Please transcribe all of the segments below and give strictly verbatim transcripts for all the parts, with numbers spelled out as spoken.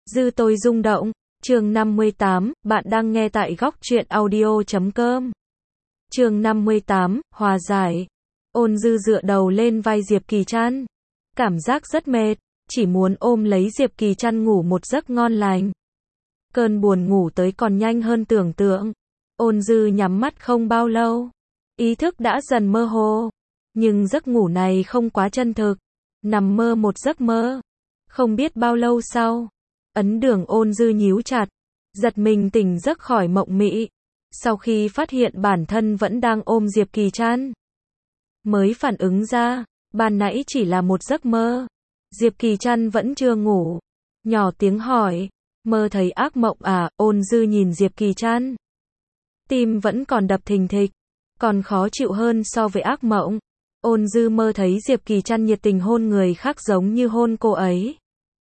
Dư tôi rung động. Chương năm mươi tám, bạn đang nghe tại góc truyện audio chấm com. Chương năm mươi tám, hòa giải. Ôn Dư dựa đầu lên vai Diệp Kỳ Trăn. Cảm giác rất mệt, chỉ muốn ôm lấy Diệp Kỳ Trăn ngủ một giấc ngon lành. Cơn buồn ngủ tới còn nhanh hơn tưởng tượng. Ôn Dư nhắm mắt không bao lâu, ý thức đã dần mơ hồ. Nhưng giấc ngủ này không quá chân thực. Nằm mơ một giấc mơ. Không biết bao lâu sau, ấn đường Ôn Dư nhíu chặt, giật mình tỉnh giấc khỏi mộng mị. Sau khi phát hiện bản thân vẫn đang ôm Diệp Kỳ Trăn, mới phản ứng ra, ban nãy chỉ là một giấc mơ. Diệp Kỳ Trăn vẫn chưa ngủ, nhỏ tiếng hỏi, mơ thấy ác mộng à? Ôn Dư nhìn Diệp Kỳ Trăn, tim vẫn còn đập thình thịch, còn khó chịu hơn so với ác mộng. Ôn Dư mơ thấy Diệp Kỳ Trăn nhiệt tình hôn người khác giống như hôn cô ấy,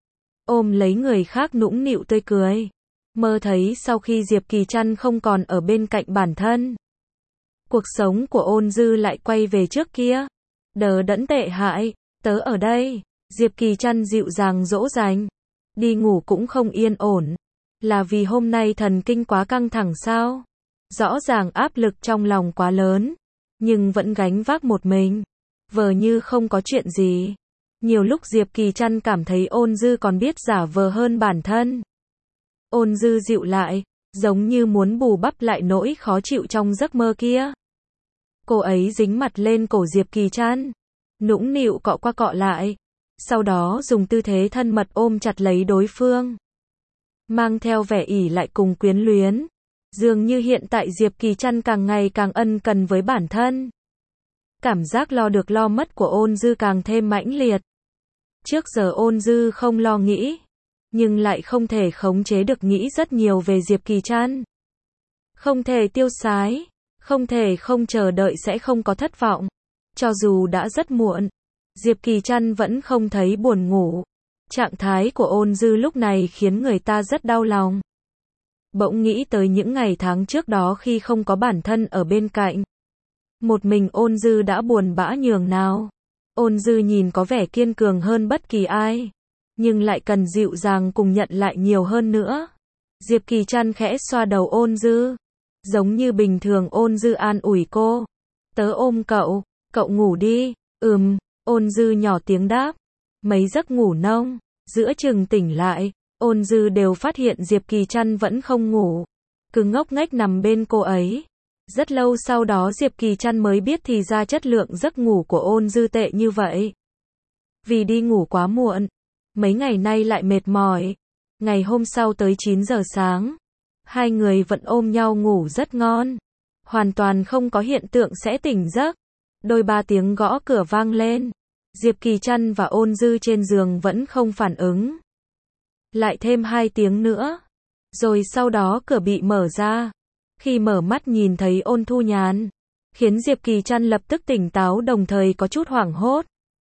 ôm lấy người khác nũng nịu tươi cười. Mơ thấy sau khi Diệp Kỳ Trăn không còn ở bên cạnh bản thân, cuộc sống của Ôn Dư lại quay về trước kia. Đờ đẫn tệ hại, tớ ở đây. Diệp Kỳ Trăn dịu dàng dỗ dành. Đi ngủ cũng không yên ổn. Là vì hôm nay thần kinh quá căng thẳng sao? Rõ ràng áp lực trong lòng quá lớn, nhưng vẫn gánh vác một mình, vờ như không có chuyện gì. Nhiều lúc Diệp Kỳ Trăn cảm thấy Ôn Dư còn biết giả vờ hơn bản thân. Ôn Dư dịu lại, giống như muốn bù bắp lại nỗi khó chịu trong giấc mơ kia. Cô ấy dính mặt lên cổ Diệp Kỳ Trăn, nũng nịu cọ qua cọ lại, sau đó dùng tư thế thân mật ôm chặt lấy đối phương, mang theo vẻ ỷ lại cùng quyến luyến. Dường như hiện tại Diệp Kỳ Trăn càng ngày càng ân cần với bản thân. Cảm giác lo được lo mất của Ôn Dư càng thêm mãnh liệt. Trước giờ Ôn Dư không lo nghĩ, nhưng lại không thể khống chế được nghĩ rất nhiều về Diệp Kỳ Trăn. Không thể tiêu sái, không thể không chờ đợi sẽ không có thất vọng. Cho dù đã rất muộn, Diệp Kỳ Trăn vẫn không thấy buồn ngủ. Trạng thái của Ôn Dư lúc này khiến người ta rất đau lòng. Bỗng nghĩ tới những ngày tháng trước đó khi không có bản thân ở bên cạnh. Một mình Ôn Dư đã buồn bã nhường nào. Ôn Dư nhìn có vẻ kiên cường hơn bất kỳ ai, nhưng lại cần dịu dàng cùng nhận lại nhiều hơn nữa. Diệp Kỳ Trăn khẽ xoa đầu Ôn Dư, giống như bình thường Ôn Dư an ủi cô. Tớ ôm cậu, cậu ngủ đi. Ừm, Ôn Dư nhỏ tiếng đáp. Mấy giấc ngủ nông, giữa chừng tỉnh lại, Ôn Dư đều phát hiện Diệp Kỳ Trăn vẫn không ngủ, cứ ngốc nghếch nằm bên cô ấy. Rất lâu sau đó Diệp Kỳ Trăn mới biết thì ra chất lượng giấc ngủ của Ôn Dư tệ như vậy. Vì đi ngủ quá muộn, mấy ngày nay lại mệt mỏi. Ngày hôm sau tới chín giờ sáng, hai người vẫn ôm nhau ngủ rất ngon, hoàn toàn không có hiện tượng sẽ tỉnh giấc. Đôi ba tiếng gõ cửa vang lên, Diệp Kỳ Trăn và Ôn Dư trên giường vẫn không phản ứng. Lại thêm hai tiếng nữa, rồi sau đó cửa bị mở ra. Khi mở mắt nhìn thấy Ôn Thu Nhàn, khiến Diệp Kỳ Trăn lập tức tỉnh táo đồng thời có chút hoảng hốt.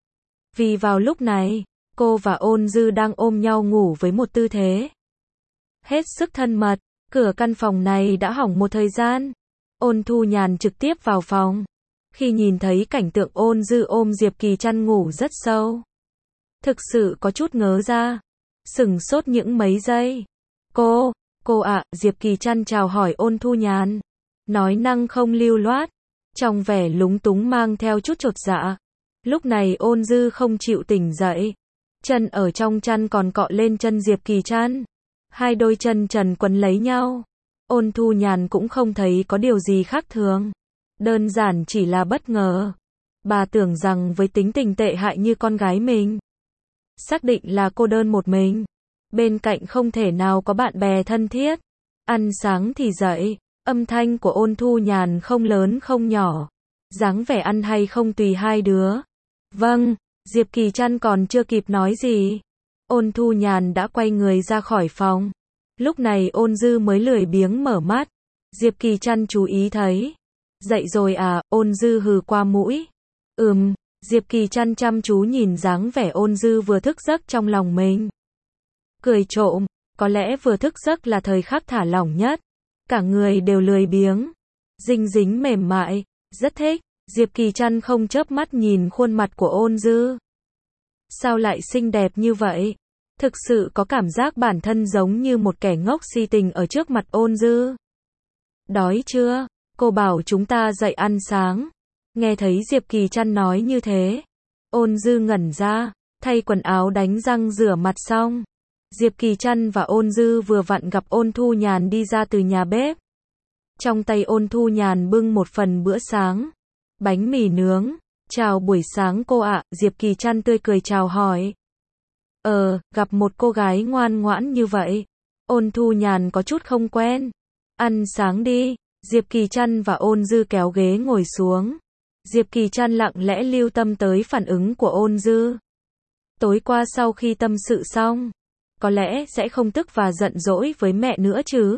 Vì vào lúc này, cô và Ôn Dư đang ôm nhau ngủ với một tư thế hết sức thân mật. Cửa căn phòng này đã hỏng một thời gian. Ôn Thu Nhàn trực tiếp vào phòng. Khi nhìn thấy cảnh tượng Ôn Dư ôm Diệp Kỳ Trăn ngủ rất sâu, thực sự có chút ngớ ra, sửng sốt những mấy giây. Cô, cô ạ, Diệp Kỳ Trăn chào hỏi Ôn Thu Nhàn, nói năng không lưu loát, trong vẻ lúng túng mang theo chút chột dạ. Lúc này Ôn Dư không chịu tỉnh dậy, chân ở trong chăn còn cọ lên chân Diệp Kỳ Trăn, hai đôi chân trần quấn lấy nhau. Ôn Thu Nhàn cũng không thấy có điều gì khác thường, đơn giản chỉ là bất ngờ. Bà tưởng rằng với tính tình tệ hại như con gái mình, xác định là cô đơn một mình, bên cạnh không thể nào có bạn bè thân thiết. Ăn sáng thì dậy, âm thanh của Ôn Thu Nhàn không lớn không nhỏ, dáng vẻ ăn hay không tùy hai đứa. Vâng. Diệp Kỳ Trăn còn chưa kịp nói gì, Ôn Thu Nhàn đã quay người ra khỏi phòng. Lúc này Ôn Dư mới lười biếng mở mắt. Diệp Kỳ Trăn chú ý thấy. Dậy rồi à? Ôn Dư hừ qua mũi. Ừm. Diệp Kỳ Trăn chăm chú nhìn dáng vẻ Ôn Dư vừa thức giấc trong lòng mình, cười trộm. Có lẽ vừa thức giấc là thời khắc thả lỏng nhất, cả người đều lười biếng, dinh dính mềm mại, rất thích. Diệp Kỳ Trăn không chớp mắt nhìn khuôn mặt của Ôn Dư. Sao lại xinh đẹp như vậy? Thực sự có cảm giác bản thân giống như một kẻ ngốc si tình ở trước mặt Ôn Dư. Đói chưa? Cô bảo chúng ta dậy ăn sáng. Nghe thấy Diệp Kỳ Trăn nói như thế, Ôn Dư ngẩn ra, thay quần áo đánh răng rửa mặt xong. Diệp Kỳ Trăn và Ôn Dư vừa vặn gặp Ôn Thu Nhàn đi ra từ nhà bếp. Trong tay Ôn Thu Nhàn bưng một phần bữa sáng, bánh mì nướng. Chào buổi sáng cô ạ, Diệp Kỳ Trăn tươi cười chào hỏi. Ờ, gặp một cô gái ngoan ngoãn như vậy. Ôn Thu Nhàn có chút không quen. Ăn sáng đi. Diệp Kỳ Trăn và Ôn Dư kéo ghế ngồi xuống. Diệp Kỳ Trăn lặng lẽ lưu tâm tới phản ứng của Ôn Dư. Tối qua sau khi tâm sự xong, có lẽ sẽ không tức và giận dỗi với mẹ nữa chứ.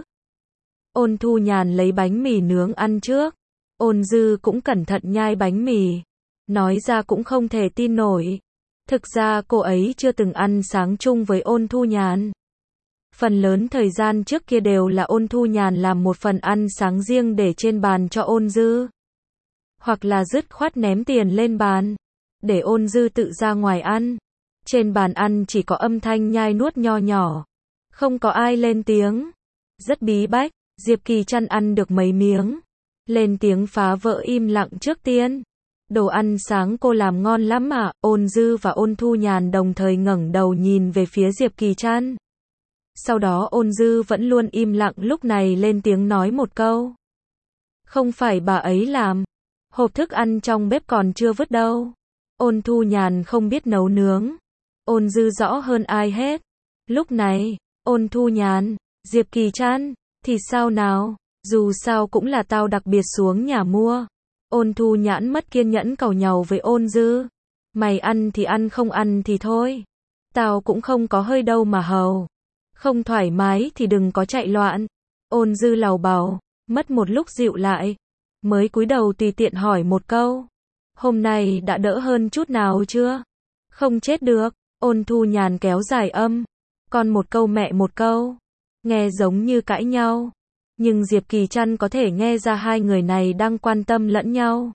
Ôn Thu Nhàn lấy bánh mì nướng ăn trước. Ôn Dư cũng cẩn thận nhai bánh mì. Nói ra cũng không thể tin nổi. Thực ra cô ấy chưa từng ăn sáng chung với Ôn Thu Nhàn. Phần lớn thời gian trước kia đều là Ôn Thu Nhàn làm một phần ăn sáng riêng để trên bàn cho Ôn Dư. Hoặc là dứt khoát ném tiền lên bàn, để Ôn Dư tự ra ngoài ăn. Trên bàn ăn chỉ có âm thanh nhai nuốt nho nhỏ. Không có ai lên tiếng. Rất bí bách, Diệp Kỳ Trăn ăn được mấy miếng. Lên tiếng phá vỡ im lặng trước tiên. Đồ ăn sáng cô làm ngon lắm à? Ôn Dư và Ôn Thu Nhàn đồng thời ngẩng đầu nhìn về phía Diệp Kỳ Trăn. Sau đó Ôn Dư vẫn luôn im lặng lúc này lên tiếng nói một câu. Không phải bà ấy làm. Hộp thức ăn trong bếp còn chưa vứt đâu. Ôn Thu Nhàn không biết nấu nướng. Ôn Dư rõ hơn ai hết. Lúc này, Ôn Thu Nhàn, Diệp Kỳ Trăn, thì sao nào? Dù sao cũng là tao đặc biệt xuống nhà mua. Ôn Thu Nhãn mất kiên nhẫn càu nhàu với Ôn Dư. Mày ăn thì ăn, không ăn thì thôi. Tao cũng không có hơi đâu mà hầu. Không thoải mái thì đừng có chạy loạn. Ôn Dư lầu bầu, mất một lúc dịu lại. Mới cúi đầu tùy tiện hỏi một câu. Hôm nay đã đỡ hơn chút nào chưa? Không chết được. Ôn Thu Nhàn kéo dài âm. Con một câu mẹ một câu. Nghe giống như cãi nhau. Nhưng Diệp Kỳ Trăn có thể nghe ra hai người này đang quan tâm lẫn nhau.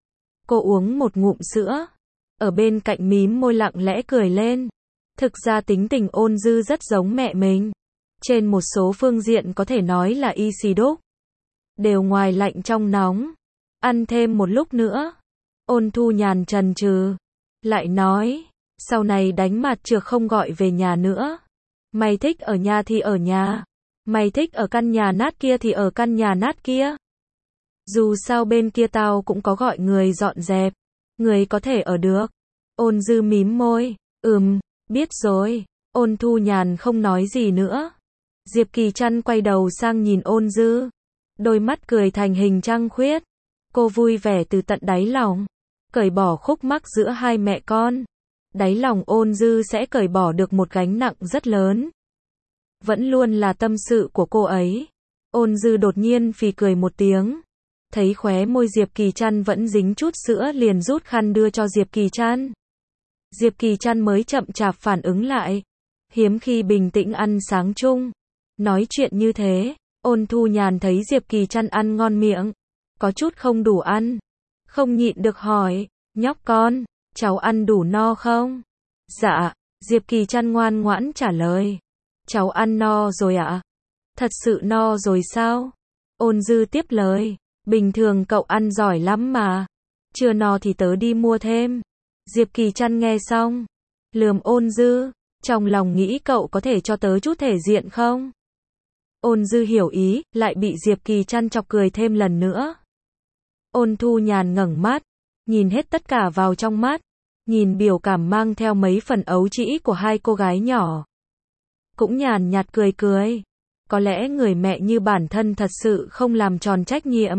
Cô uống một ngụm sữa. Ở bên cạnh mím môi lặng lẽ cười lên. Thực ra tính tình Ôn Dư rất giống mẹ mình. Trên một số phương diện có thể nói là y xì đúc. Đều ngoài lạnh trong nóng. Ăn thêm một lúc nữa. Ôn Thu Nhàn chần chừ. Lại nói. Sau này đánh mặt trược không gọi về nhà nữa. Mày thích ở nhà thì ở nhà. Mày thích ở căn nhà nát kia thì ở căn nhà nát kia. Dù sao bên kia tao cũng có gọi người dọn dẹp. Người có thể ở được. Ôn Dư mím môi. Ừm, biết rồi. Ôn Thu Nhàn không nói gì nữa. Diệp Kỳ Trăn quay đầu sang nhìn Ôn Dư. Đôi mắt cười thành hình trăng khuyết. Cô vui vẻ từ tận đáy lòng. Cởi bỏ khúc mắc giữa hai mẹ con. Đáy lòng Ôn Dư sẽ cởi bỏ được một gánh nặng rất lớn. Vẫn luôn là tâm sự của cô ấy. Ôn Dư đột nhiên phì cười một tiếng. Thấy khóe môi Diệp Kỳ Trăn vẫn dính chút sữa liền rút khăn đưa cho Diệp Kỳ Trăn. Diệp Kỳ Trăn mới chậm chạp phản ứng lại. Hiếm khi bình tĩnh ăn sáng chung. Nói chuyện như thế, Ôn Thu Nhàn thấy Diệp Kỳ Trăn ăn ngon miệng. Có chút không đủ ăn. Không nhịn được hỏi, nhóc con, cháu ăn đủ no không? Dạ, Diệp Kỳ Trăn ngoan ngoãn trả lời. Cháu ăn no rồi ạ. À? Thật sự no rồi sao? Ôn Dư tiếp lời. Bình thường cậu ăn giỏi lắm mà. Chưa no thì tớ đi mua thêm. Diệp Kỳ Trăn nghe xong. Lườm Ôn Dư. Trong lòng nghĩ cậu có thể cho tớ chút thể diện không? Ôn Dư hiểu ý, lại bị Diệp Kỳ Trăn chọc cười thêm lần nữa. Ôn Thu Nhàn ngẩng mắt. Nhìn hết tất cả vào trong mắt. Nhìn biểu cảm mang theo mấy phần ấu trĩ của hai cô gái nhỏ. Cũng nhàn nhạt cười cười. Có lẽ người mẹ như bản thân thật sự không làm tròn trách nhiệm.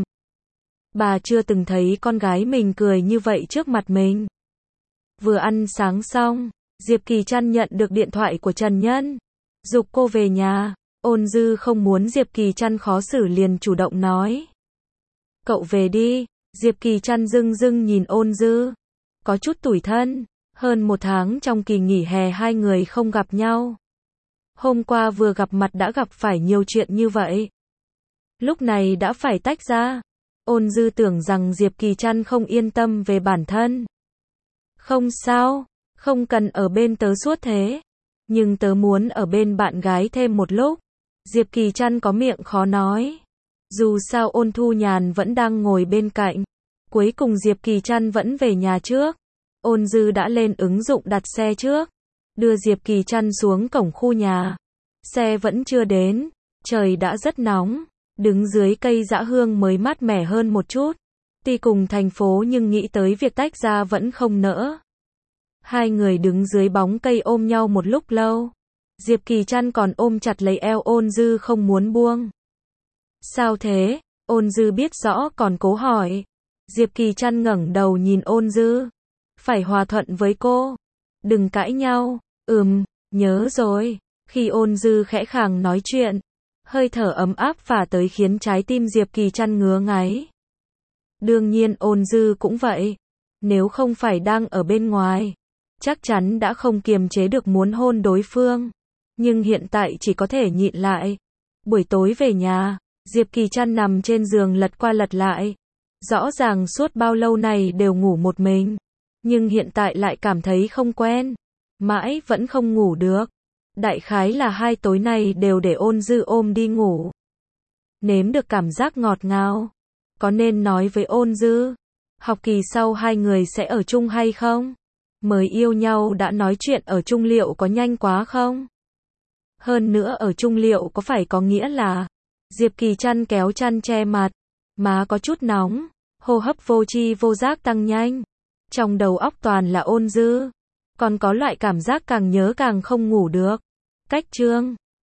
Bà chưa từng thấy con gái mình cười như vậy trước mặt mình. Vừa ăn sáng xong, Diệp Kỳ Trăn nhận được điện thoại của Trần Nhân. Giục cô về nhà. Ôn Dư không muốn Diệp Kỳ Trăn khó xử liền chủ động nói. Cậu về đi. Diệp Kỳ Trăn dưng dưng nhìn Ôn Dư. Có chút tủi thân. Hơn một tháng trong kỳ nghỉ hè hai người không gặp nhau. Hôm qua vừa gặp mặt đã gặp phải nhiều chuyện như vậy. Lúc này đã phải tách ra. Ôn Dư tưởng rằng Diệp Kỳ Trăn không yên tâm về bản thân. Không sao, không cần ở bên tớ suốt thế. nhưng tớ muốn ở bên bạn gái thêm một lúc. Diệp Kỳ Trăn có miệng khó nói. Dù sao Ôn Thu Nhàn vẫn đang ngồi bên cạnh. Cuối cùng Diệp Kỳ Trăn vẫn về nhà trước. Ôn Dư đã lên ứng dụng đặt xe trước. Đưa Diệp Kỳ Trăn xuống cổng khu nhà. Xe vẫn chưa đến. Trời đã rất nóng. Đứng dưới cây dã hương mới mát mẻ hơn một chút. Tuy cùng thành phố nhưng nghĩ tới việc tách ra vẫn không nỡ. Hai người đứng dưới bóng cây ôm nhau một lúc lâu. Diệp Kỳ Trăn còn ôm chặt lấy eo Ôn Dư không muốn buông. Sao thế? Ôn Dư biết rõ còn cố hỏi. Diệp Kỳ Trăn ngẩng đầu nhìn Ôn Dư. Phải hòa thuận với cô. Đừng cãi nhau. Ừm, nhớ rồi. Khi Ôn Dư khẽ khàng nói chuyện, hơi thở ấm áp phả tới khiến trái tim Diệp Kỳ Trăn ngứa ngáy. Đương nhiên Ôn Dư cũng vậy. Nếu không phải đang ở bên ngoài, chắc chắn đã không kiềm chế được muốn hôn đối phương. Nhưng hiện tại chỉ có thể nhịn lại. Buổi tối về nhà, Diệp Kỳ Trăn nằm trên giường lật qua lật lại. Rõ ràng suốt bao lâu này đều ngủ một mình. Nhưng hiện tại lại cảm thấy không quen. Mãi vẫn không ngủ được. Đại khái là hai tối này đều để Ôn Dư ôm đi ngủ. Nếm được cảm giác ngọt ngào. Có nên nói với Ôn Dư, học kỳ sau hai người sẽ ở chung hay không? Mới yêu nhau đã nói chuyện ở chung liệu có nhanh quá không? Hơn nữa ở chung liệu có phải có nghĩa là... Diệp Kỳ Trăn kéo chăn che mặt. Má có chút nóng. Hô hấp vô tri vô giác tăng nhanh. Trong đầu óc toàn là Ôn Dư. Còn có loại cảm giác càng nhớ càng không ngủ được. Cách chương